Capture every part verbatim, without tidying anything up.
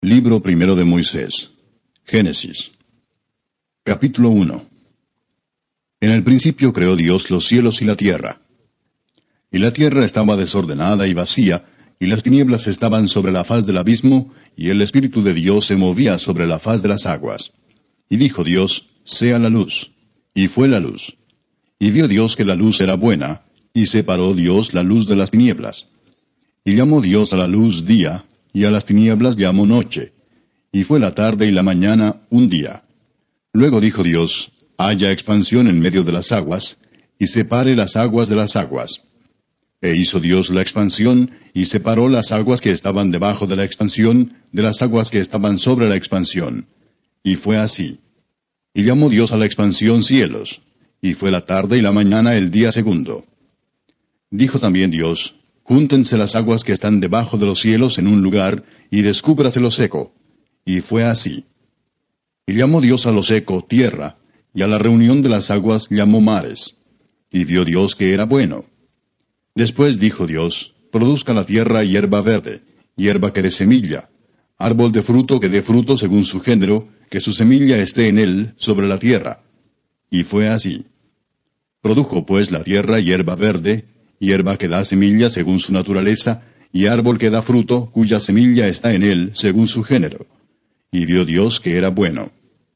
Libro primero de Moisés. Génesis. Capítulo uno. En el principio creó Dios los cielos y la tierra. Y la tierra estaba desordenada y vacía, y las tinieblas estaban sobre la faz del abismo, y el Espíritu de Dios se movía sobre la faz de las aguas. Y dijo Dios, sea la luz. Y fue la luz. Y vio Dios que la luz era buena, y separó Dios la luz de las tinieblas. Y llamó Dios a la luz día, y a las tinieblas llamó noche. Y fue la tarde y la mañana un día. Luego dijo Dios, haya expansión en medio de las aguas, y separe las aguas de las aguas. E hizo Dios la expansión, y separó las aguas que estaban debajo de la expansión, de las aguas que estaban sobre la expansión. Y fue así. Y llamó Dios a la expansión cielos. Y fue la tarde y la mañana el día segundo. Dijo también Dios, júntense las aguas que están debajo de los cielos en un lugar, y descúbrase lo seco. Y fue así. Y llamó Dios a lo seco tierra, y a la reunión de las aguas llamó mares. Y vio Dios que era bueno. Después dijo Dios, produzca la tierra hierba verde, hierba que dé semilla, árbol de fruto que dé fruto según su género, que su semilla esté en él, sobre la tierra. Y fue así. Produjo pues la tierra hierba verde, hierba que da semilla según su naturaleza, y árbol que da fruto, cuya semilla está en él, según su género. Y vio Dios que era bueno.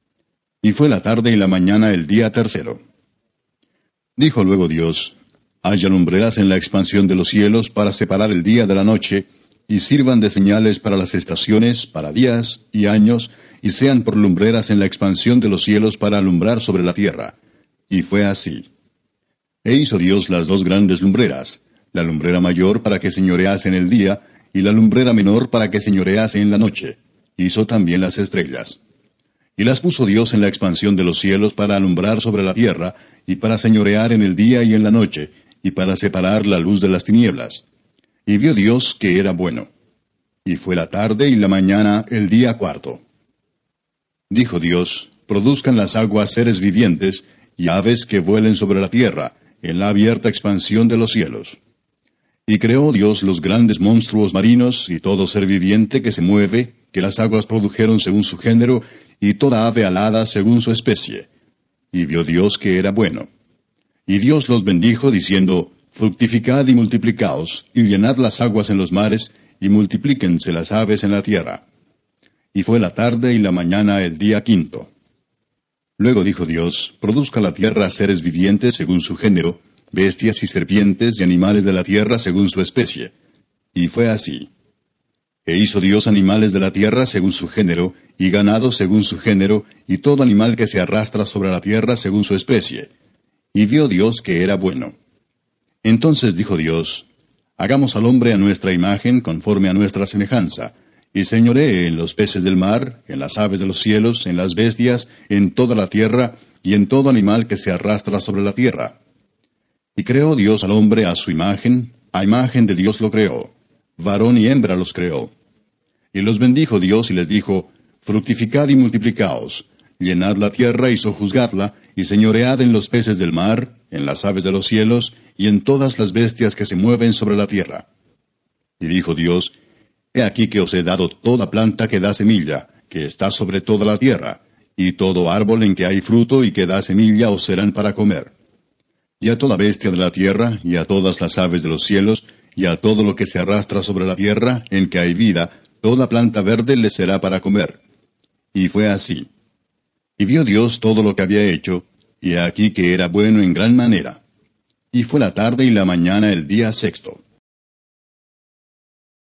Y fue la tarde y la mañana el día tercero. Dijo luego Dios, haya lumbreras en la expansión de los cielos para separar el día de la noche, y sirvan de señales para las estaciones, para días y años, y sean por lumbreras en la expansión de los cielos para alumbrar sobre la tierra. Y fue así. E hizo Dios las dos grandes lumbreras, la lumbrera mayor para que señorease en el día, y la lumbrera menor para que señorease en la noche. Hizo también las estrellas. Y las puso Dios en la expansión de los cielos para alumbrar sobre la tierra, y para señorear en el día y en la noche, y para separar la luz de las tinieblas. Y vio Dios que era bueno. Y fue la tarde y la mañana el día cuarto. Dijo Dios, produzcan las aguas seres vivientes, y aves que vuelen sobre la tierra, en la abierta expansión de los cielos. Y creó Dios los grandes monstruos marinos, y todo ser viviente que se mueve, que las aguas produjeron según su género, y toda ave alada según su especie. Y vio Dios que era bueno. Y Dios los bendijo, diciendo, fructificad y multiplicaos, y llenad las aguas en los mares, y multiplíquense las aves en la tierra. Y fue la tarde y la mañana el día quinto. Luego dijo Dios, produzca la tierra seres vivientes según su género, bestias y serpientes y animales de la tierra según su especie. Y fue así. E hizo Dios animales de la tierra según su género, y ganado según su género, y todo animal que se arrastra sobre la tierra según su especie. Y vio Dios que era bueno. Entonces dijo Dios, hagamos al hombre a nuestra imagen, conforme a nuestra semejanza, y señoree en los peces del mar, en las aves de los cielos, en las bestias, en toda la tierra, y en todo animal que se arrastra sobre la tierra. Y creó Dios al hombre a su imagen, a imagen de Dios lo creó, varón y hembra los creó. Y los bendijo Dios y les dijo, fructificad y multiplicaos, llenad la tierra y sojuzgadla, y señoread en los peces del mar, en las aves de los cielos, y en todas las bestias que se mueven sobre la tierra. Y dijo Dios, he aquí que os he dado toda planta que da semilla, que está sobre toda la tierra, y todo árbol en que hay fruto y que da semilla os serán para comer. Y a toda bestia de la tierra, y a todas las aves de los cielos, y a todo lo que se arrastra sobre la tierra, en que hay vida, toda planta verde les será para comer. Y fue así. Y vio Dios todo lo que había hecho, y he aquí que era bueno en gran manera. Y fue la tarde y la mañana el día sexto.